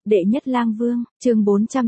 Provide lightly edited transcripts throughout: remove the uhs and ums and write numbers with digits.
Đệ nhất lang vương, chương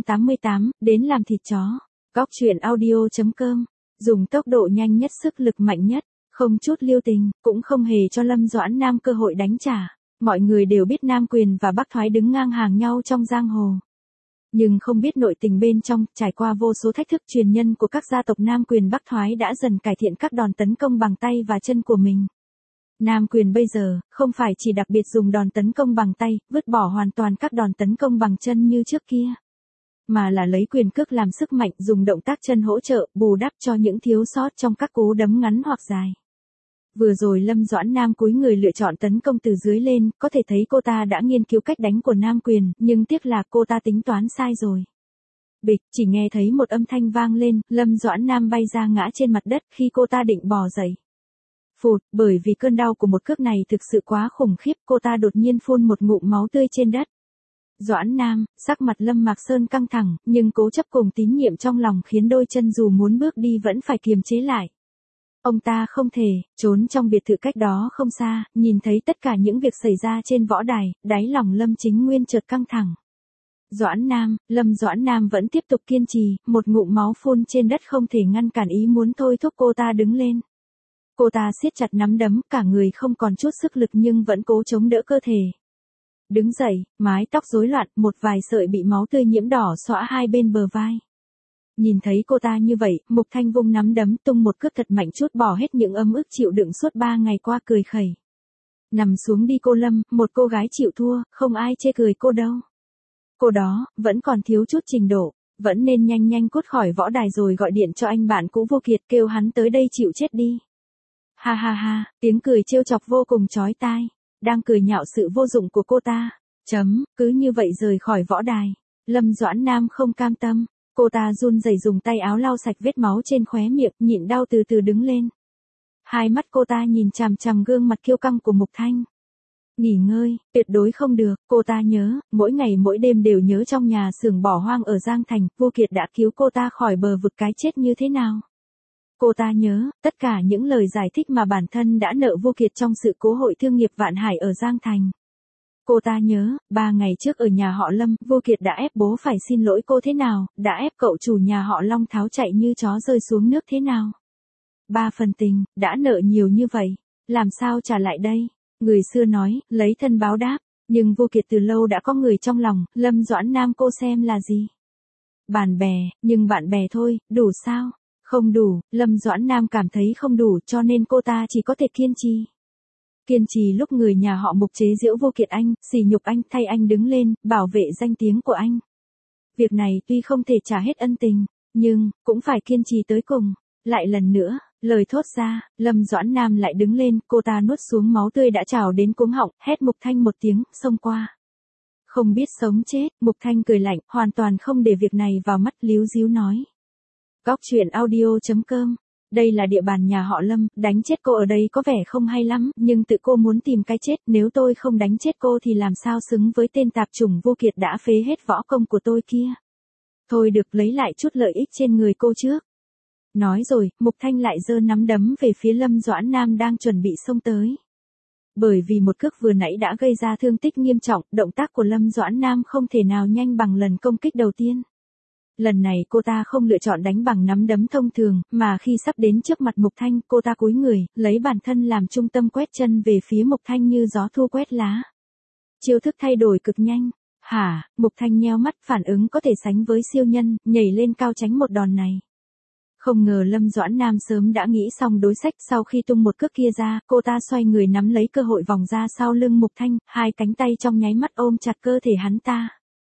488, đến làm thịt chó. Góc truyện audio.com, dùng tốc độ nhanh nhất sức lực mạnh nhất, không chút lưu tình, cũng không hề cho Lâm Doãn Nam cơ hội đánh trả. Mọi người đều biết Nam Quyền và Bắc Thoái đứng ngang hàng nhau trong giang hồ. Nhưng không biết nội tình bên trong, trải qua vô số thách thức, truyền nhân của các gia tộc Nam Quyền Bắc Thoái đã dần cải thiện các đòn tấn công bằng tay và chân của mình. Nam Quyền bây giờ, không phải chỉ đặc biệt dùng đòn tấn công bằng tay, vứt bỏ hoàn toàn các đòn tấn công bằng chân như trước kia. Mà là lấy quyền cước làm sức mạnh, dùng động tác chân hỗ trợ, bù đắp cho những thiếu sót trong các cú đấm ngắn hoặc dài. Vừa rồi Lâm Doãn Nam cúi người lựa chọn tấn công từ dưới lên, có thể thấy cô ta đã nghiên cứu cách đánh của Nam Quyền, nhưng tiếc là cô ta tính toán sai rồi. Bịch, chỉ nghe thấy một âm thanh vang lên, Lâm Doãn Nam bay ra ngã trên mặt đất khi cô ta định bò dậy. Phụt, bởi vì cơn đau của một cước này thực sự quá khủng khiếp, cô ta đột nhiên phun một ngụm máu tươi trên đất. Doãn Nam, sắc mặt Lâm Mạc Sơn căng thẳng, nhưng cố chấp cùng tín nhiệm trong lòng khiến đôi chân dù muốn bước đi vẫn phải kiềm chế lại. Ông ta không thể trốn trong biệt thự cách đó không xa, nhìn thấy tất cả những việc xảy ra trên võ đài, đáy lòng Lâm Chính Nguyên chợt căng thẳng. Doãn Nam, Lâm Doãn Nam vẫn tiếp tục kiên trì, một ngụm máu phun trên đất không thể ngăn cản ý muốn thôi thúc cô ta đứng lên. Cô ta siết chặt nắm đấm, cả người không còn chút sức lực nhưng vẫn cố chống đỡ cơ thể. Đứng dậy, mái tóc rối loạn, một vài sợi bị máu tươi nhiễm đỏ xõa hai bên bờ vai. Nhìn thấy cô ta như vậy, Mục Thanh vung nắm đấm tung một cước thật mạnh trút bỏ hết những ấm ức chịu đựng suốt 3 ngày qua, cười khẩy. Nằm xuống đi cô Lâm, một cô gái chịu thua, không ai chê cười cô đâu. Cô đó, vẫn còn thiếu chút trình độ, vẫn nên nhanh nhanh cút khỏi võ đài rồi gọi điện cho anh bạn cũ Vô Kiệt kêu hắn tới đây chịu chết đi. Ha ha ha, tiếng cười trêu chọc vô cùng chói tai, đang cười nhạo sự vô dụng của cô ta. Cứ như vậy rời khỏi võ đài. Lâm Doãn Nam không cam tâm, cô ta run rẩy dùng tay áo lau sạch vết máu trên khóe miệng, nhịn đau từ từ đứng lên. Hai mắt cô ta nhìn chằm chằm gương mặt kiêu căng của Mục Thanh. Nghỉ ngơi, tuyệt đối không được, cô ta nhớ, mỗi ngày mỗi đêm đều nhớ trong nhà xưởng bỏ hoang ở Giang Thành, Vô Kiệt đã cứu cô ta khỏi bờ vực cái chết như thế nào. Cô ta nhớ, tất cả những lời giải thích mà bản thân đã nợ Vô Kiệt trong sự cố hội thương nghiệp Vạn Hải ở Giang Thành. Cô ta nhớ, 3 ngày trước ở nhà họ Lâm, Vô Kiệt đã ép bố phải xin lỗi cô thế nào, đã ép cậu chủ nhà họ Long tháo chạy như chó rơi xuống nước thế nào. 3 phần tình, đã nợ nhiều như vậy, làm sao trả lại đây? Người xưa nói, lấy thân báo đáp, nhưng Vô Kiệt từ lâu đã có người trong lòng, Lâm Doãn Nam cô xem là gì? Bạn bè, nhưng bạn bè thôi, đủ sao? Không đủ, Lâm Doãn Nam cảm thấy không đủ cho nên cô ta chỉ có thể kiên trì. Kiên trì lúc người nhà họ Mục chế giễu Vô Kiệt anh, sỉ nhục anh, thay anh đứng lên, bảo vệ danh tiếng của anh. Việc này tuy không thể trả hết ân tình, nhưng, cũng phải kiên trì tới cùng. Lại lần nữa, lời thốt ra, Lâm Doãn Nam lại đứng lên, cô ta nuốt xuống máu tươi đã trào đến cuống họng, hét Mục Thanh một tiếng, xông qua. Không biết sống chết, Mục Thanh cười lạnh, hoàn toàn không để việc này vào mắt, líu díu nói. Góc truyện audio.com, đây là địa bàn nhà họ Lâm, đánh chết cô ở đây có vẻ không hay lắm, nhưng tự cô muốn tìm cái chết, nếu tôi không đánh chết cô thì làm sao xứng với tên tạp chủng Vô Kiệt đã phế hết võ công của tôi kia. Thôi được, lấy lại chút lợi ích trên người cô trước. Nói rồi, Mục Thanh lại giơ nắm đấm về phía Lâm Doãn Nam đang chuẩn bị xông tới. Bởi vì một cước vừa nãy đã gây ra thương tích nghiêm trọng, động tác của Lâm Doãn Nam không thể nào nhanh bằng lần công kích đầu tiên. Lần này cô ta không lựa chọn đánh bằng nắm đấm thông thường, mà khi sắp đến trước mặt Mục Thanh, cô ta cúi người, lấy bản thân làm trung tâm quét chân về phía Mục Thanh như gió thu quét lá. Chiêu thức thay đổi cực nhanh. Hả, Mục Thanh nheo mắt, phản ứng có thể sánh với siêu nhân, nhảy lên cao tránh một đòn này. Không ngờ Lâm Doãn Nam sớm đã nghĩ xong đối sách, sau khi tung một cước kia ra, cô ta xoay người nắm lấy cơ hội vòng ra sau lưng Mục Thanh, hai cánh tay trong nháy mắt ôm chặt cơ thể hắn ta.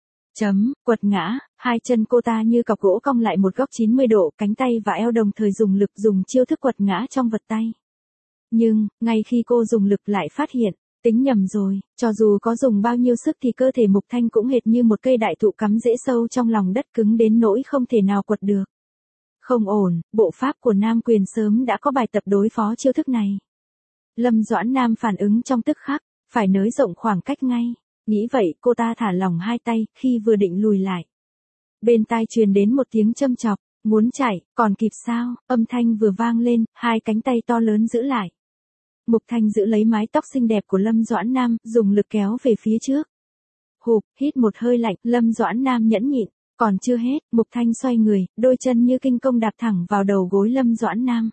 Quật ngã, hai chân cô ta như cọc gỗ cong lại một góc 90 độ, cánh tay và eo đồng thời dùng lực, dùng chiêu thức quật ngã trong vật tay. Nhưng, ngay khi cô dùng lực lại phát hiện, tính nhầm rồi, cho dù có dùng bao nhiêu sức thì cơ thể Mục Thanh cũng hệt như một cây đại thụ cắm rễ sâu trong lòng đất, cứng đến nỗi không thể nào quật được. Không ổn, bộ pháp của Nam Quyền sớm đã có bài tập đối phó chiêu thức này. Lâm Doãn Nam phản ứng trong tức khắc, phải nới rộng khoảng cách ngay. Nghĩ vậy, cô ta thả lỏng hai tay, khi vừa định lùi lại. Bên tai truyền đến một tiếng châm chọc, muốn chạy, còn kịp sao, âm thanh vừa vang lên, hai cánh tay to lớn giữ lại. Mục Thanh giữ lấy mái tóc xinh đẹp của Lâm Doãn Nam, dùng lực kéo về phía trước. Hít một hơi lạnh, Lâm Doãn Nam nhẫn nhịn. Còn chưa hết, Mục Thanh xoay người, đôi chân như kinh công đạp thẳng vào đầu gối Lâm Doãn Nam.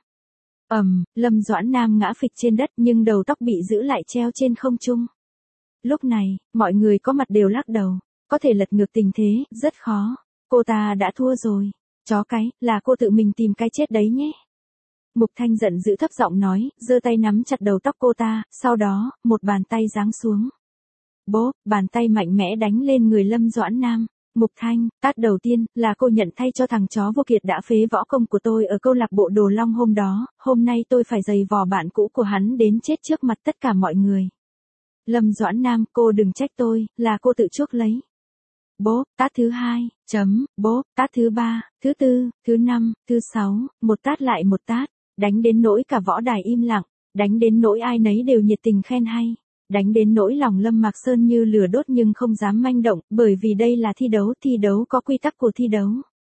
Lâm Doãn Nam ngã phịch trên đất nhưng đầu tóc bị giữ lại treo trên không trung. Lúc này, mọi người có mặt đều lắc đầu. Có thể lật ngược tình thế, rất khó. Cô ta đã thua rồi. Chó cái, là cô tự mình tìm cái chết đấy nhé. Mục Thanh giận dữ thấp giọng nói, giơ tay nắm chặt đầu tóc cô ta, sau đó, một bàn tay giáng xuống. Bốp, bàn tay mạnh mẽ đánh lên người Lâm Doãn Nam. Mục Thanh, tát đầu tiên, là cô nhận thay cho thằng chó vô kiệt đã phế võ công của tôi ở câu lạc bộ Đồ Long hôm đó, hôm nay tôi phải giày vò bạn cũ của hắn đến chết trước mặt tất cả mọi người. Lâm Doãn Nam, cô đừng trách tôi, là cô tự chuốc lấy. Bốp, tát thứ 2, bốp, tát thứ 3, thứ 4, thứ 5, thứ 6, một tát lại một tát, đánh đến nỗi cả võ đài im lặng, đánh đến nỗi ai nấy đều nhiệt tình khen hay. Đánh đến nỗi lòng Lâm Mạc Sơn như lửa đốt nhưng không dám manh động, bởi vì đây là thi đấu có quy tắc của thi đấu.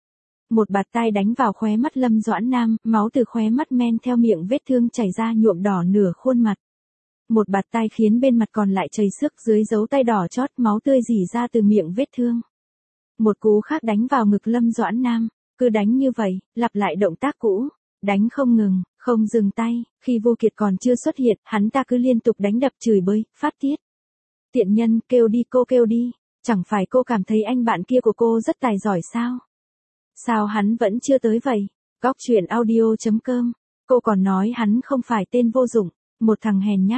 Một bạt tai đánh vào khóe mắt Lâm Doãn Nam, máu từ khóe mắt men theo miệng vết thương chảy ra nhuộm đỏ nửa khuôn mặt. Một bạt tai khiến bên mặt còn lại chảy xước, dưới dấu tay đỏ chót, máu tươi rỉ ra từ miệng vết thương. Một cú khác đánh vào ngực Lâm Doãn Nam, cứ đánh như vậy, lặp lại động tác cũ, đánh không ngừng, không dừng tay. Khi Vô Kiệt còn chưa xuất hiện, hắn ta cứ liên tục đánh đập chửi bới, phát tiết. Tiện nhân, kêu đi cô kêu đi, chẳng phải cô cảm thấy anh bạn kia của cô rất tài giỏi sao? Sao hắn vẫn chưa tới vậy? Góc truyện audio.com. Cô còn nói hắn không phải tên vô dụng, một thằng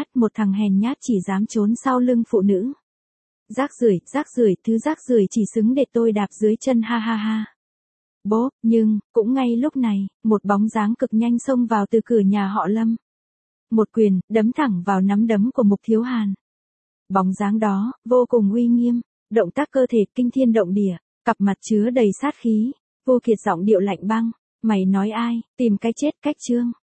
hèn nhát chỉ dám trốn sau lưng phụ nữ. Rác rưởi, thứ rác rưởi chỉ xứng để tôi đạp dưới chân, ha ha ha. Bốp, nhưng, cũng ngay lúc này, một bóng dáng cực nhanh xông vào từ cửa nhà họ Lâm. Một quyền, đấm thẳng vào nắm đấm của Mục Thiếu Hàn. Bóng dáng đó, vô cùng uy nghiêm, động tác cơ thể kinh thiên động địa, cặp mặt chứa đầy sát khí. Vô Kiệt giọng điệu lạnh băng, mày nói ai, tìm cái chết cách chương.